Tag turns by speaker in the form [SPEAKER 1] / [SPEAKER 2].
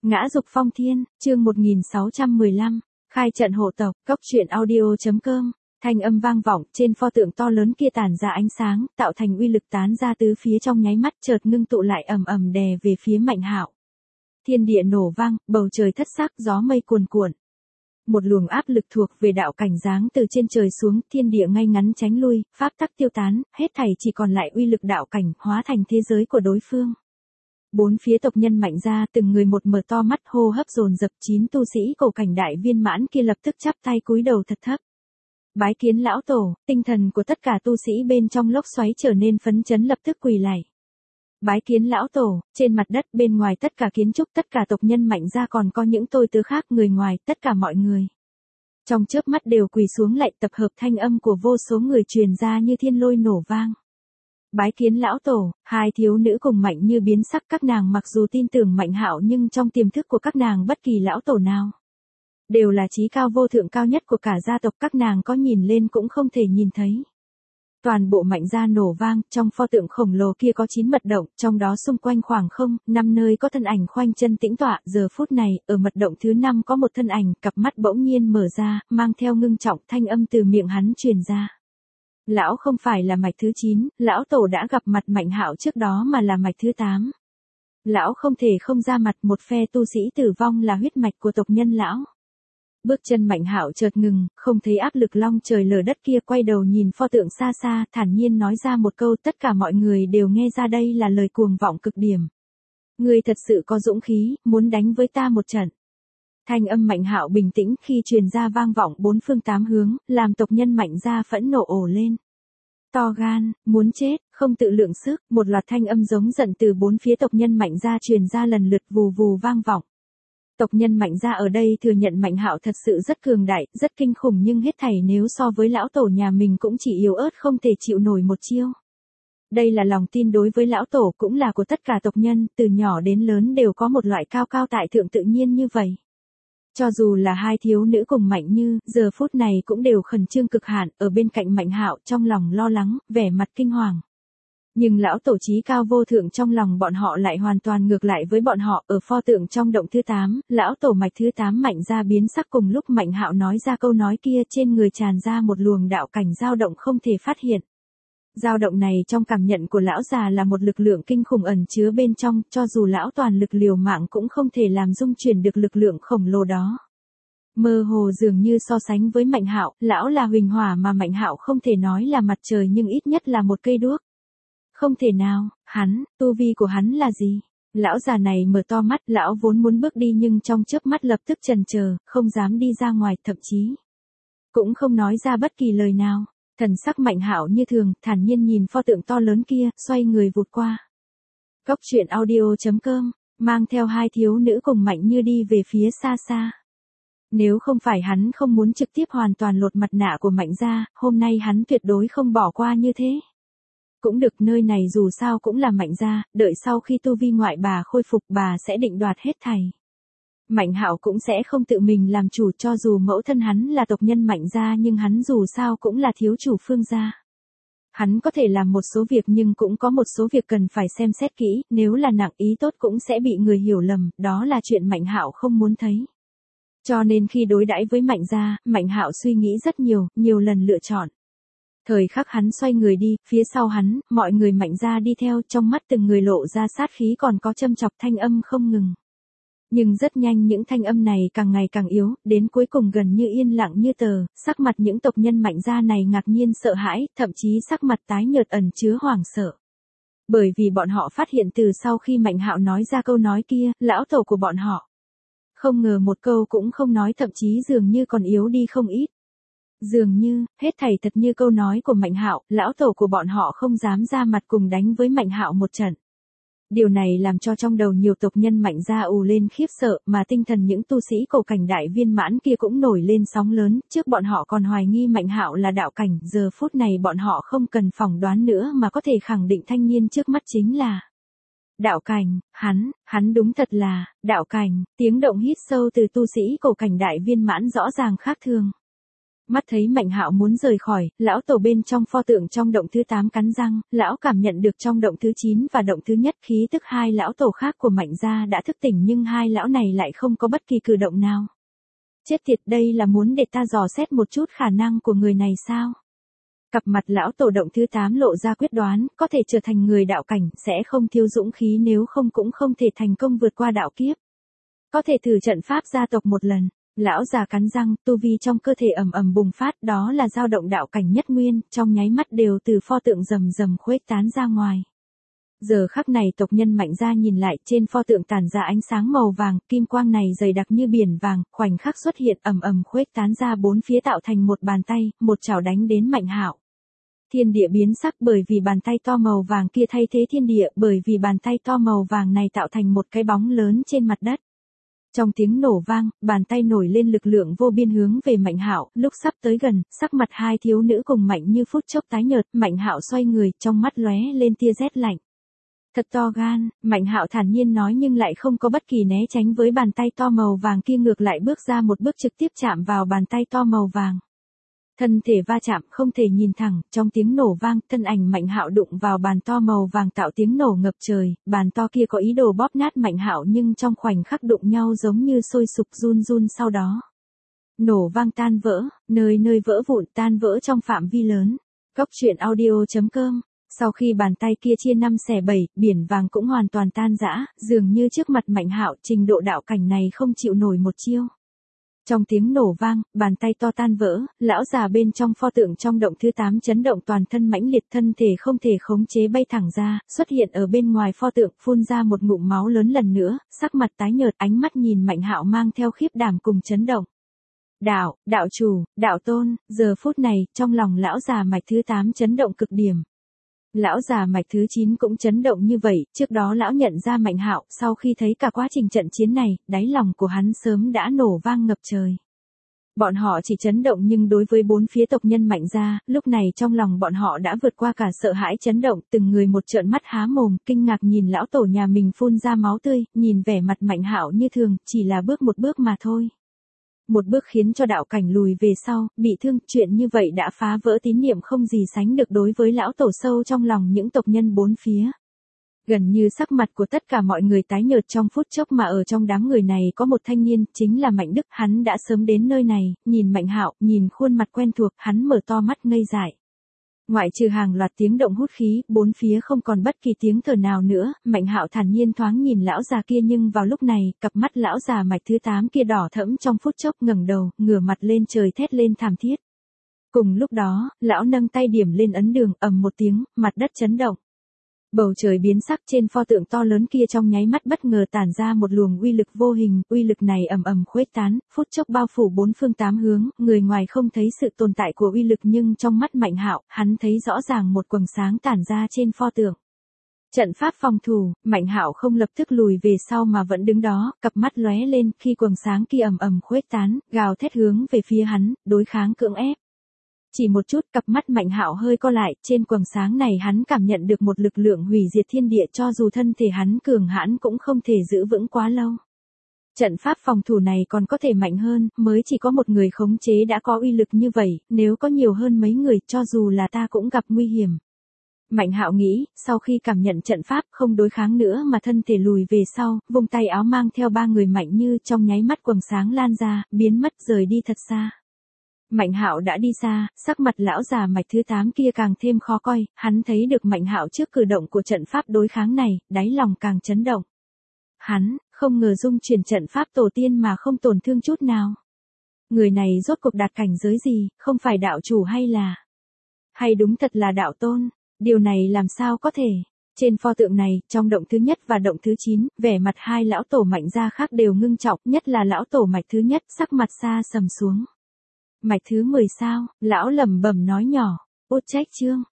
[SPEAKER 1] Ngã dục phong thiên, chương 1615, khai trận hộ tộc, góc truyện audio.com, thanh âm vang vọng trên pho tượng to lớn kia tản ra ánh sáng, tạo thành uy lực tán ra tứ phía trong nháy mắt chợt ngưng tụ lại ầm ầm đè về phía Mạnh Hạo. Thiên địa nổ vang, bầu trời thất sắc, gió mây cuồn cuộn. Một luồng áp lực thuộc về đạo cảnh giáng từ trên trời xuống, thiên địa ngay ngắn tránh lui, pháp tắc tiêu tán, hết thảy chỉ còn lại uy lực đạo cảnh hóa thành thế giới của đối phương. Bốn phía tộc nhân Mạnh gia từng người một mở to mắt hô hấp dồn dập, 9 tu sĩ cổ cảnh đại viên mãn kia lập tức chắp tay cúi đầu thật thấp. Bái kiến lão tổ, tinh thần của tất cả tu sĩ bên trong lốc xoáy trở nên phấn chấn lập tức quỳ lạy. Bái kiến lão tổ, trên mặt đất bên ngoài tất cả kiến trúc tất cả tộc nhân Mạnh gia còn có những tôi tớ khác người ngoài, tất cả mọi người. Trong chớp mắt đều quỳ xuống lạy, tập hợp thanh âm của vô số người truyền ra như thiên lôi nổ vang. Bái kiến lão tổ, hai thiếu nữ cùng Mạnh Như biến sắc, các nàng mặc dù tin tưởng Mạnh Hạo nhưng trong tiềm thức của các nàng bất kỳ lão tổ nào đều là chí cao vô thượng cao nhất của cả gia tộc, các nàng có nhìn lên cũng không thể nhìn thấy. Toàn bộ Mạnh gia nổ vang, trong pho tượng khổng lồ kia có 9 mật động, trong đó xung quanh khoảng không, 5 nơi có thân ảnh khoanh chân tĩnh tọa, giờ phút này, ở mật động thứ 5 có một thân ảnh, cặp mắt bỗng nhiên mở ra, mang theo ngưng trọng, thanh âm từ miệng hắn truyền ra. Lão không phải là mạch thứ 9, lão tổ đã gặp mặt Mạnh Hạo trước đó mà là mạch thứ 8. Lão không thể không ra mặt, một phe tu sĩ tử vong là huyết mạch của tộc nhân lão. Bước chân Mạnh Hạo chợt ngừng, không thấy áp lực long trời lở đất kia, quay đầu nhìn pho tượng xa xa, thản nhiên nói ra một câu, tất cả mọi người đều nghe ra đây là lời cuồng vọng cực điểm. Ngươi thật sự có dũng khí, muốn đánh với ta một trận. Thanh âm Mạnh Hạo bình tĩnh khi truyền ra vang vọng bốn phương tám hướng, làm tộc nhân Mạnh gia phẫn nộ ồ lên. To gan, muốn chết, không tự lượng sức, một loạt thanh âm giống giận từ bốn phía tộc nhân Mạnh gia truyền ra lần lượt vù vù vang vọng. Tộc nhân Mạnh gia ở đây thừa nhận Mạnh Hạo thật sự rất cường đại, rất kinh khủng, nhưng hết thảy nếu so với lão tổ nhà mình cũng chỉ yếu ớt không thể chịu nổi một chiêu. Đây là lòng tin đối với lão tổ, cũng là của tất cả tộc nhân, từ nhỏ đến lớn đều có một loại cao cao tại thượng tự nhiên như vậy. Cho dù là hai thiếu nữ cùng Mạnh Như, giờ phút này cũng đều khẩn trương cực hạn, ở bên cạnh Mạnh Hạo trong lòng lo lắng, vẻ mặt kinh hoàng. Nhưng lão tổ chí cao vô thượng trong lòng bọn họ lại hoàn toàn ngược lại với bọn họ, ở pho tượng trong động thứ 8, lão tổ mạch thứ 8 Mạnh gia biến sắc, cùng lúc Mạnh Hạo nói ra câu nói kia, trên người tràn ra một luồng đạo cảnh dao động không thể phát hiện. Dao động này trong cảm nhận của lão già là một lực lượng kinh khủng ẩn chứa bên trong, cho dù lão toàn lực liều mạng cũng không thể làm dung chuyển được lực lượng khổng lồ đó. Mơ hồ dường như so sánh với Mạnh Hạo, lão là huỳnh hỏa mà Mạnh Hạo không thể nói là mặt trời nhưng ít nhất là một cây đuốc. Không thể nào, tu vi của hắn là gì? Lão già này mở to mắt, lão vốn muốn bước đi nhưng trong chớp mắt lập tức chần chờ, không dám đi ra ngoài, thậm chí cũng không nói ra bất kỳ lời nào. Thần sắc Mạnh Hạo như thường, thản nhiên nhìn pho tượng to lớn kia, xoay người vụt qua. Góc truyện audio.com, mang theo hai thiếu nữ cùng Mạnh Như đi về phía xa xa. Nếu không phải hắn không muốn trực tiếp hoàn toàn lột mặt nạ của Mạnh gia, hôm nay hắn tuyệt đối không bỏ qua như thế. Cũng được, nơi này dù sao cũng là Mạnh gia, đợi sau khi tu vi ngoại bà khôi phục bà sẽ định đoạt hết thảy. Mạnh Hạo cũng sẽ không tự mình làm chủ, cho dù mẫu thân hắn là tộc nhân Mạnh gia nhưng hắn dù sao cũng là thiếu chủ Phương gia. Hắn có thể làm một số việc nhưng cũng có một số việc cần phải xem xét kỹ, nếu là nặng ý tốt cũng sẽ bị người hiểu lầm, đó là chuyện Mạnh Hạo không muốn thấy. Cho nên khi đối đãi với Mạnh gia, Mạnh Hạo suy nghĩ rất nhiều, nhiều lần lựa chọn. Thời khắc hắn xoay người đi, phía sau hắn, mọi người Mạnh gia đi theo, trong mắt từng người lộ ra sát khí, còn có châm chọc thanh âm không ngừng. Nhưng rất nhanh những thanh âm này càng ngày càng yếu, đến cuối cùng gần như yên lặng như tờ, sắc mặt những tộc nhân Mạnh gia này ngạc nhiên sợ hãi, thậm chí sắc mặt tái nhợt ẩn chứa hoảng sợ. Bởi vì bọn họ phát hiện từ sau khi Mạnh Hạo nói ra câu nói kia, lão tổ của bọn họ không ngờ một câu cũng không nói, thậm chí dường như còn yếu đi không ít. Dường như, hết thảy thật như câu nói của Mạnh Hạo, lão tổ của bọn họ không dám ra mặt cùng đánh với Mạnh Hạo một trận. Điều này làm cho trong đầu nhiều tộc nhân Mạnh gia ù lên khiếp sợ, mà tinh thần những tu sĩ cổ cảnh đại viên mãn kia cũng nổi lên sóng lớn, trước bọn họ còn hoài nghi Mạnh Hạo là đạo cảnh, giờ phút này bọn họ không cần phỏng đoán nữa mà có thể khẳng định thanh niên trước mắt chính là đạo cảnh, hắn đúng thật là đạo cảnh. Tiếng động hít sâu từ tu sĩ cổ cảnh đại viên mãn rõ ràng khác thường. Mắt thấy Mạnh Hạo muốn rời khỏi, lão tổ bên trong pho tượng trong động thứ 8 cắn răng, lão cảm nhận được trong động thứ 9 và động thứ nhất khí tức hai lão tổ khác của Mạnh gia đã thức tỉnh nhưng hai lão này lại không có bất kỳ cử động nào. Chết tiệt, đây là muốn để ta dò xét một chút khả năng của người này sao? Cặp mặt lão tổ động thứ 8 lộ ra quyết đoán, có thể trở thành người đạo cảnh, sẽ không thiếu dũng khí, nếu không cũng không thể thành công vượt qua đạo kiếp. Có thể thử trận pháp gia tộc một lần. Lão già cắn răng, tu vi trong cơ thể ầm ầm bùng phát, đó là dao động đạo cảnh nhất nguyên, trong nháy mắt đều từ pho tượng rầm rầm khuếch tán ra ngoài. Giờ khắc này tộc nhân Mạnh gia nhìn lại, trên pho tượng tản ra ánh sáng màu vàng, kim quang này dày đặc như biển vàng, khoảnh khắc xuất hiện ầm ầm khuếch tán ra bốn phía tạo thành một bàn tay, một chảo đánh đến Mạnh Hạo. Thiên địa biến sắc bởi vì bàn tay to màu vàng kia thay thế thiên địa, bởi vì bàn tay to màu vàng này tạo thành một cái bóng lớn trên mặt đất. Trong tiếng nổ vang, bàn tay nổi lên lực lượng vô biên hướng về Mạnh Hạo, lúc sắp tới gần, sắc mặt hai thiếu nữ cùng Mạnh Như phút chốc tái nhợt, Mạnh Hạo xoay người, trong mắt lóe lên tia rét lạnh. Thật to gan, Mạnh Hạo thản nhiên nói nhưng lại không có bất kỳ né tránh với bàn tay to màu vàng kia, ngược lại bước ra một bước trực tiếp chạm vào bàn tay to màu vàng. Thân thể va chạm không thể nhìn thẳng, trong tiếng nổ vang, thân ảnh Mạnh Hạo đụng vào bàn to màu vàng tạo tiếng nổ ngập trời, bàn to kia có ý đồ bóp nát Mạnh Hạo nhưng trong khoảnh khắc đụng nhau giống như sôi sục run run sau đó. Nổ vang tan vỡ, nơi nơi vỡ vụn tan vỡ trong phạm vi lớn. Góc truyện audio.com. Sau khi bàn tay kia chia 5 xẻ 7, biển vàng cũng hoàn toàn tan rã, dường như trước mặt Mạnh Hạo trình độ đạo cảnh này không chịu nổi một chiêu. Trong tiếng nổ vang, bàn tay to tan vỡ, lão già bên trong pho tượng trong động thứ 8 chấn động toàn thân mãnh liệt, thân thể không thể khống chế bay thẳng ra, xuất hiện ở bên ngoài pho tượng, phun ra một ngụm máu lớn lần nữa, sắc mặt tái nhợt, ánh mắt nhìn Mạnh Hạo mang theo khiếp đảm cùng chấn động. Đạo chủ, đạo tôn, giờ phút này, trong lòng lão già mạch thứ 8 chấn động cực điểm. Lão già mạch thứ 9 cũng chấn động như vậy, trước đó lão nhận ra Mạnh Hạo, sau khi thấy cả quá trình trận chiến này, đáy lòng của hắn sớm đã nổ vang ngập trời. Bọn họ chỉ chấn động nhưng đối với bốn phía tộc nhân Mạnh gia, lúc này trong lòng bọn họ đã vượt qua cả sợ hãi chấn động, từng người một trợn mắt há mồm, kinh ngạc nhìn lão tổ nhà mình phun ra máu tươi, nhìn vẻ mặt Mạnh Hạo như thường, chỉ là bước một bước mà thôi. Một bước khiến cho đạo cảnh lùi về sau, bị thương, chuyện như vậy đã phá vỡ tín niệm không gì sánh được đối với lão tổ sâu trong lòng những tộc nhân bốn phía. Gần như sắc mặt của tất cả mọi người tái nhợt trong phút chốc, mà ở trong đám người này có một thanh niên, chính là Mạnh Đức, hắn đã sớm đến nơi này, nhìn Mạnh Hạo, nhìn khuôn mặt quen thuộc, hắn mở to mắt ngây dại. Ngoại trừ hàng loạt tiếng động hút khí, bốn phía không còn bất kỳ tiếng thở nào nữa, Mạnh Hạo thản nhiên thoáng nhìn lão già kia nhưng vào lúc này, cặp mắt lão già mạch thứ 8 kia đỏ thẫm trong phút chốc, ngẩng đầu, ngửa mặt lên trời thét lên thảm thiết. Cùng lúc đó, lão nâng tay điểm lên ấn đường, ầm một tiếng, mặt đất chấn động. Bầu trời biến sắc, trên pho tượng to lớn kia trong nháy mắt bất ngờ tản ra một luồng uy lực vô hình, uy lực này ầm ầm khuếch tán, phút chốc bao phủ bốn phương tám hướng, người ngoài không thấy sự tồn tại của uy lực nhưng trong mắt Mạnh Hạo, hắn thấy rõ ràng một quầng sáng tản ra trên pho tượng. Trận pháp phòng thủ, Mạnh Hạo không lập tức lùi về sau mà vẫn đứng đó, cặp mắt lóe lên khi quầng sáng kia ầm ầm khuếch tán, gào thét hướng về phía hắn, đối kháng cưỡng ép. Chỉ một chút, cặp mắt Mạnh Hạo hơi co lại, trên quầng sáng này hắn cảm nhận được một lực lượng hủy diệt thiên địa, cho dù thân thể hắn cường hãn cũng không thể giữ vững quá lâu. Trận pháp phòng thủ này còn có thể mạnh hơn, mới chỉ có một người khống chế đã có uy lực như vậy, nếu có nhiều hơn mấy người, cho dù là ta cũng gặp nguy hiểm. Mạnh Hạo nghĩ, sau khi cảm nhận trận pháp không đối kháng nữa mà thân thể lùi về sau, vung tay áo mang theo ba người Mạnh Như, trong nháy mắt quầng sáng lan ra, biến mất rời đi thật xa. Mạnh Hạo đã đi xa, sắc mặt lão già mạch thứ 8 kia càng thêm khó coi, hắn thấy được Mạnh Hạo trước cử động của trận pháp đối kháng này, đáy lòng càng chấn động. Hắn, không ngờ dung chuyển trận pháp tổ tiên mà không tổn thương chút nào. Người này rốt cuộc đạt cảnh giới gì, không phải đạo chủ hay đúng thật là đạo tôn, điều này làm sao có thể. Trên pho tượng này, trong động thứ nhất và động thứ 9, vẻ mặt hai lão tổ Mạnh gia khác đều ngưng trọng, nhất là lão tổ mạch thứ nhất, sắc mặt xa sầm xuống. Mạch thứ 10 sao, lão lẩm bẩm nói nhỏ, út trách chương.